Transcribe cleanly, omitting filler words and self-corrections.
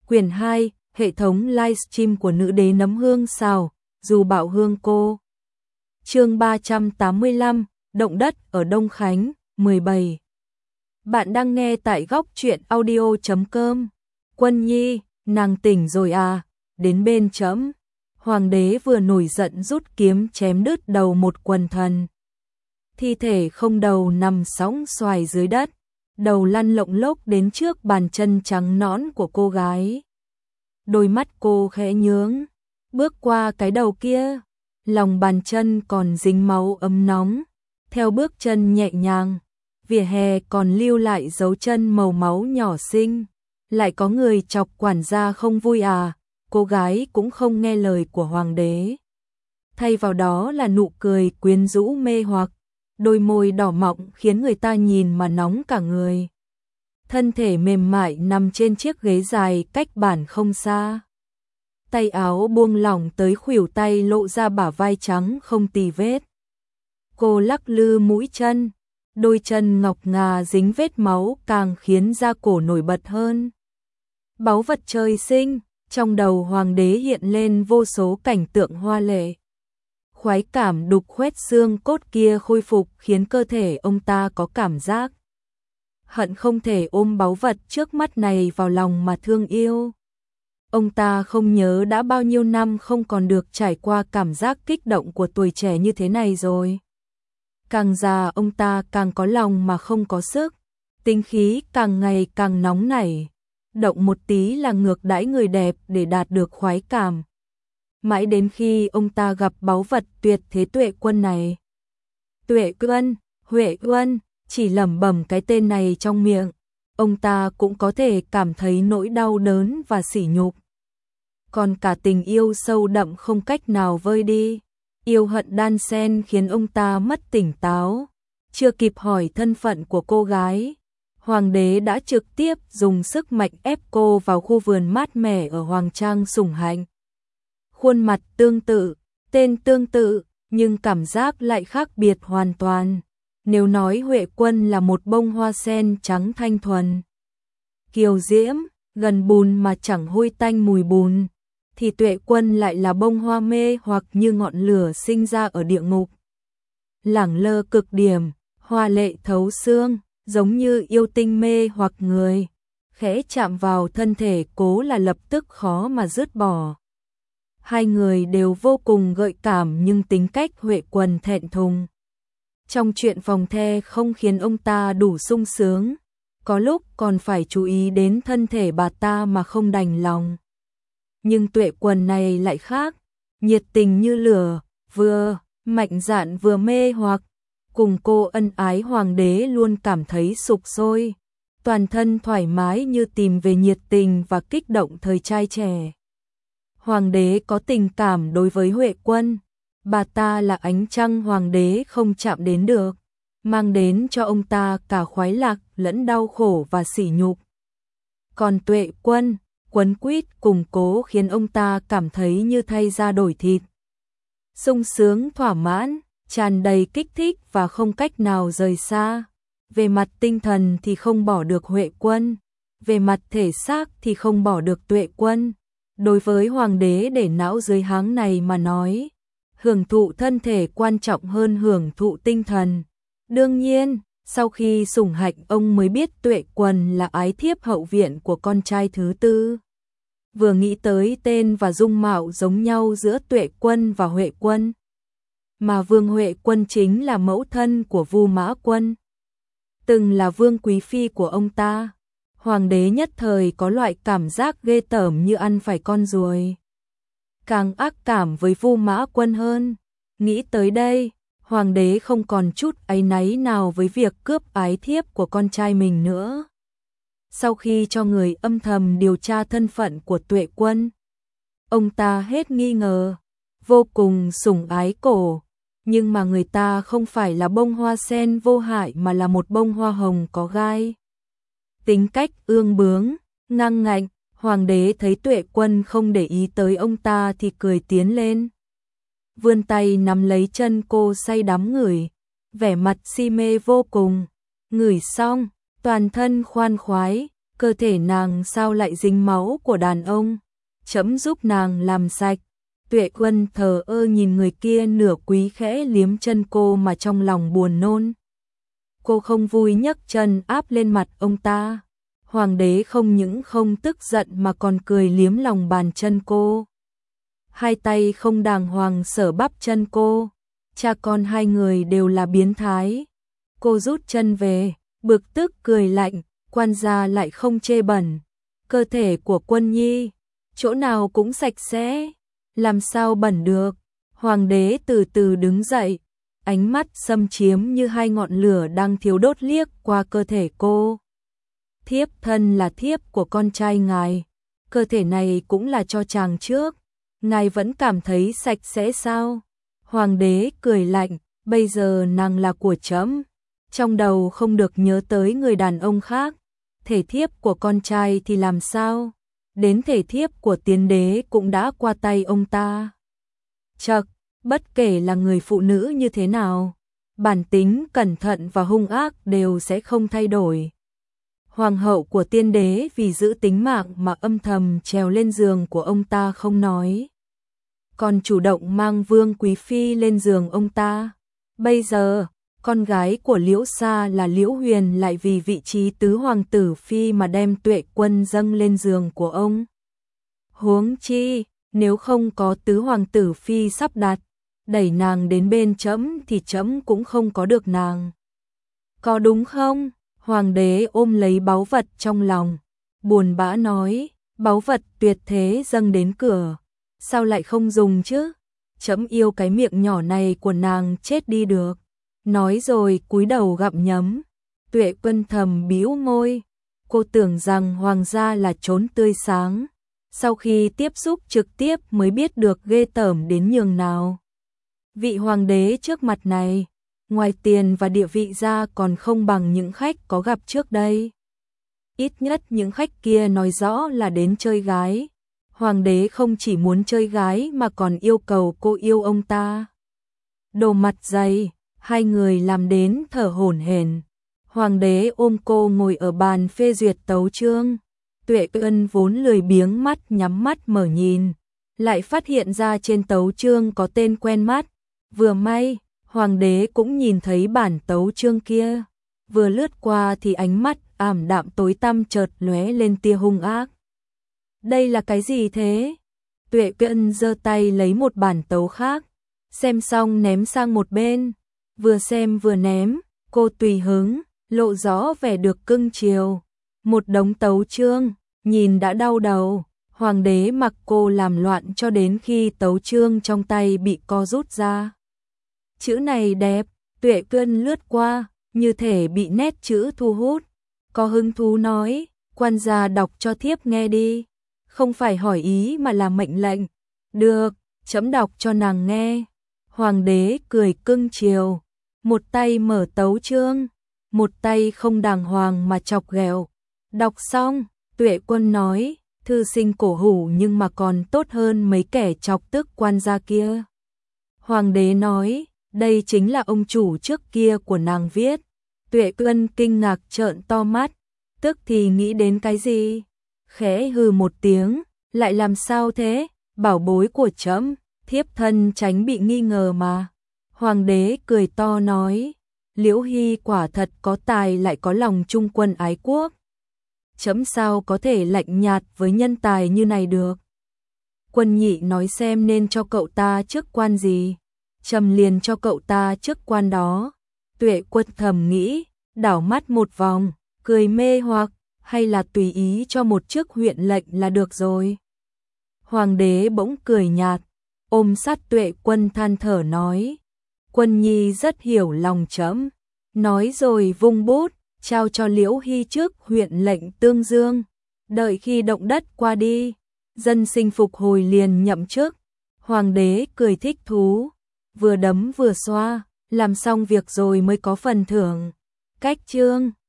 Quyển 2, hệ thống livestream của nữ đế nấm hương xào, dù bạo hương cô. Chương 385, động đất ở Đông Khánh, 17. Bạn đang nghe tại góc truyện audio.com. Quân Nhi, nàng tỉnh rồi à? Đến bên chấm. Hoàng đế vừa nổi giận rút kiếm chém đứt đầu một quần thần. Thi thể không đầu nằm sóng xoài dưới đất, đầu lăn lộng lốc đến trước bàn chân trắng nõn của cô gái. Đôi mắt cô khẽ nhướng, bước qua cái đầu kia, lòng bàn chân còn dính máu ấm nóng. Theo bước chân nhẹ nhàng, vỉa hè còn lưu lại dấu chân màu máu nhỏ xinh. Lại có người chọc quản gia không vui à? Cô gái cũng không nghe lời của hoàng đế. Thay vào đó là nụ cười quyến rũ mê hoặc, đôi môi đỏ mọng khiến người ta nhìn mà nóng cả người. Thân thể mềm mại nằm trên chiếc ghế dài cách bàn không xa. Tay áo buông lỏng tới khuỷu tay lộ ra bả vai trắng không tì vết. Cô lắc lư mũi chân, đôi chân ngọc ngà dính vết máu càng khiến da cổ nổi bật hơn. Báu vật trời sinh, trong đầu hoàng đế hiện lên vô số cảnh tượng hoa lệ. Khoái cảm đục khoét xương cốt kia khôi phục khiến cơ thể ông ta có cảm giác hận không thể ôm báu vật trước mắt này vào lòng mà thương yêu. Ông ta không nhớ đã bao nhiêu năm không còn được trải qua cảm giác kích động của tuổi trẻ như thế này rồi. Càng già ông ta càng có lòng mà không có sức, tính khí càng ngày càng nóng nảy, động một tí là ngược đãi người đẹp để đạt được khoái cảm. Mãi đến khi ông ta gặp báu vật tuyệt thế Tuệ Quân này. Tuệ Quân, Huệ Quân, chỉ lẩm bẩm cái tên này trong miệng, ông ta cũng có thể cảm thấy nỗi đau đớn và sỉ nhục. Còn cả tình yêu sâu đậm không cách nào vơi đi, yêu hận đan xen khiến ông ta mất tỉnh táo. Chưa kịp hỏi thân phận của cô gái, hoàng đế đã trực tiếp dùng sức mạnh ép cô vào khu vườn mát mẻ ở Hoàng Trang Sủng Hạnh. Khuôn mặt tương tự, tên tương tự, nhưng cảm giác lại khác biệt hoàn toàn. Nếu nói Huệ Quân là một bông hoa sen trắng thanh thuần, kiều diễm, gần bùn mà chẳng hôi tanh mùi bùn, thì Tuệ Quân lại là bông hoa mê hoặc như ngọn lửa sinh ra ở địa ngục. Lẳng lơ cực điểm, hoa lệ thấu xương, giống như yêu tinh mê hoặc người, khẽ chạm vào thân thể cố là lập tức khó mà dứt bỏ. Hai người đều vô cùng gợi cảm nhưng tính cách Huệ Quân thẹn thùng. Trong chuyện phòng the không khiến ông ta đủ sung sướng, có lúc còn phải chú ý đến thân thể bà ta mà không đành lòng. Nhưng Tuệ Quân này lại khác, nhiệt tình như lửa, vừa mạnh dạn vừa mê hoặc. Cùng cô ân ái hoàng đế luôn cảm thấy sục sôi, toàn thân thoải mái như tìm về nhiệt tình và kích động thời trai trẻ. Hoàng đế có tình cảm đối với Huệ Quân, bà ta là ánh trăng hoàng đế không chạm đến được, mang đến cho ông ta cả khoái lạc lẫn đau khổ và sỉ nhục. Còn Tuệ Quân, quấn quýt củng cố khiến ông ta cảm thấy như thay da đổi thịt. Sung sướng thỏa mãn, tràn đầy kích thích và không cách nào rời xa. Về mặt tinh thần thì không bỏ được Huệ Quân, về mặt thể xác thì không bỏ được Tuệ Quân. Đối với hoàng đế để não dưới háng này mà nói, hưởng thụ thân thể quan trọng hơn hưởng thụ tinh thần. Đương nhiên, sau khi sủng hạnh ông mới biết Tuệ Quân là ái thiếp hậu viện của con trai thứ tư. Vừa nghĩ tới tên và dung mạo giống nhau giữa Tuệ Quân và Huệ Quân, mà Vương Huệ Quân chính là mẫu thân của Vu Mã Quân, từng là vương quý phi của ông ta. Hoàng đế nhất thời có loại cảm giác ghê tởm như ăn phải con ruồi. Càng ác cảm với Vu Mã Quân hơn. Nghĩ tới đây, hoàng đế không còn chút áy náy nào với việc cướp ái thiếp của con trai mình nữa. Sau khi cho người âm thầm điều tra thân phận của Tuệ Quân, ông ta hết nghi ngờ, vô cùng sủng ái cổ. Nhưng mà người ta không phải là bông hoa sen vô hại mà là một bông hoa hồng có gai. Tính cách ương bướng, ngang ngạnh, hoàng đế thấy Tuệ Quân không để ý tới ông ta thì cười tiến lên. Vươn tay nắm lấy chân cô say đắm ngửi, vẻ mặt si mê vô cùng. Ngửi xong, toàn thân khoan khoái, cơ thể nàng sao lại dính máu của đàn ông, trẫm giúp nàng làm sạch. Tuệ Quân thờ ơ nhìn người kia nửa quý khẽ liếm chân cô mà trong lòng buồn nôn. Cô không vui nhấc chân áp lên mặt ông ta. Hoàng đế không những không tức giận mà còn cười liếm lòng bàn chân cô. Hai tay không đàng hoàng sở bắp chân cô. Cha con hai người đều là biến thái. Cô rút chân về, bực tức cười lạnh, quan gia lại không chê bẩn. Cơ thể của Quân Nhi, chỗ nào cũng sạch sẽ, làm sao bẩn được. Hoàng đế từ từ đứng dậy, ánh mắt xâm chiếm như hai ngọn lửa đang thiêu đốt liếc qua cơ thể cô. Thiếp thân là thiếp của con trai ngài, cơ thể này cũng là cho chàng trước, ngài vẫn cảm thấy sạch sẽ sao? Hoàng đế cười lạnh, bây giờ nàng là của trẫm, trong đầu không được nhớ tới người đàn ông khác, thể thiếp của con trai thì làm sao? Đến thể thiếp của tiên đế cũng đã qua tay ông ta. Chậc, bất kể là người phụ nữ như thế nào, bản tính cẩn thận và hung ác đều sẽ không thay đổi. Hoàng hậu của tiên đế vì giữ tính mạng mà âm thầm trèo lên giường của ông ta không nói, còn chủ động mang Vương Quý Phi lên giường ông ta. Bây giờ, con gái của Liễu Sa là Liễu Huyền lại vì vị trí tứ hoàng tử phi mà đem Tuệ Quân dâng lên giường của ông. Huống chi, nếu không có tứ hoàng tử phi sắp đặt, đẩy nàng đến bên trẫm thì trẫm cũng không có được nàng. Có đúng không? Hoàng đế ôm lấy báu vật trong lòng, buồn bã nói, báu vật tuyệt thế dâng đến cửa, sao lại không dùng chứ? Trẫm yêu cái miệng nhỏ này của nàng chết đi được. Nói rồi cúi đầu gặm nhấm. Tuệ Quân thầm bĩu môi, cô tưởng rằng hoàng gia là chốn tươi sáng, sau khi tiếp xúc trực tiếp mới biết được ghê tởm đến nhường nào. Vị hoàng đế trước mặt này, ngoài tiền và địa vị ra còn không bằng những khách có gặp trước đây. Ít nhất những khách kia nói rõ là đến chơi gái. Hoàng đế không chỉ muốn chơi gái mà còn yêu cầu cô yêu ông ta. Đồ mặt dày, hai người làm đến thở hổn hển. Hoàng đế ôm cô ngồi ở bàn phê duyệt tấu chương. Tuệ Ân vốn lười biếng mắt nhắm mắt mở nhìn, lại phát hiện ra trên tấu chương có tên quen mắt. Vừa may, hoàng đế cũng nhìn thấy bản tấu chương kia. Vừa lướt qua thì ánh mắt ảm đạm tối tăm chợt lóe lên tia hung ác. Đây là cái gì thế? Tuệ Ân giơ tay lấy một bản tấu khác, xem xong ném sang một bên. Vừa xem vừa ném, cô tùy hứng, lộ rõ vẻ được cưng chiều. Một đống tấu chương, nhìn đã đau đầu. Hoàng đế mặc cô làm loạn cho đến khi tấu chương trong tay bị co rút ra. Chữ này đẹp, Tuệ Ân lướt qua, như thể bị nét chữ thu hút. Có hứng thú nói, quan gia đọc cho thiếp nghe đi. Không phải hỏi ý mà là mệnh lệnh. Được, trẫm đọc cho nàng nghe. Hoàng đế cười cưng chiều, một tay mở tấu chương, một tay không đàng hoàng mà chọc ghẹo. Đọc xong, Tuệ Quân nói, thư sinh cổ hủ nhưng mà còn tốt hơn mấy kẻ chọc tức quan gia kia. Hoàng đế nói, đây chính là ông chủ trước kia của nàng viết. Tuệ Quân kinh ngạc trợn to mắt, tức thì nghĩ đến cái gì? Khẽ hừ một tiếng, lại làm sao thế? Bảo bối của trẫm, thiếp thân tránh bị nghi ngờ mà. Hoàng đế cười to nói, Liễu Hy quả thật có tài lại có lòng trung quân ái quốc. Trẫm sao có thể lạnh nhạt với nhân tài như này được. Quân Nhị nói xem nên cho cậu ta chức quan gì, trẫm liền cho cậu ta chức quan đó. Tuệ Quân thầm nghĩ, đảo mắt một vòng, cười mê hoặc, hay là tùy ý cho một chức huyện lệnh là được rồi. Hoàng đế bỗng cười nhạt, ôm sát Tuệ Quân than thở nói, Quân Nhi rất hiểu lòng trẫm. Nói rồi vung bút, trao cho Liễu Hy trước huyện lệnh Tương Dương. Đợi khi động đất qua đi, dân sinh phục hồi liền nhậm chức. Hoàng đế cười thích thú, vừa đấm vừa xoa, làm xong việc rồi mới có phần thưởng. Cách chương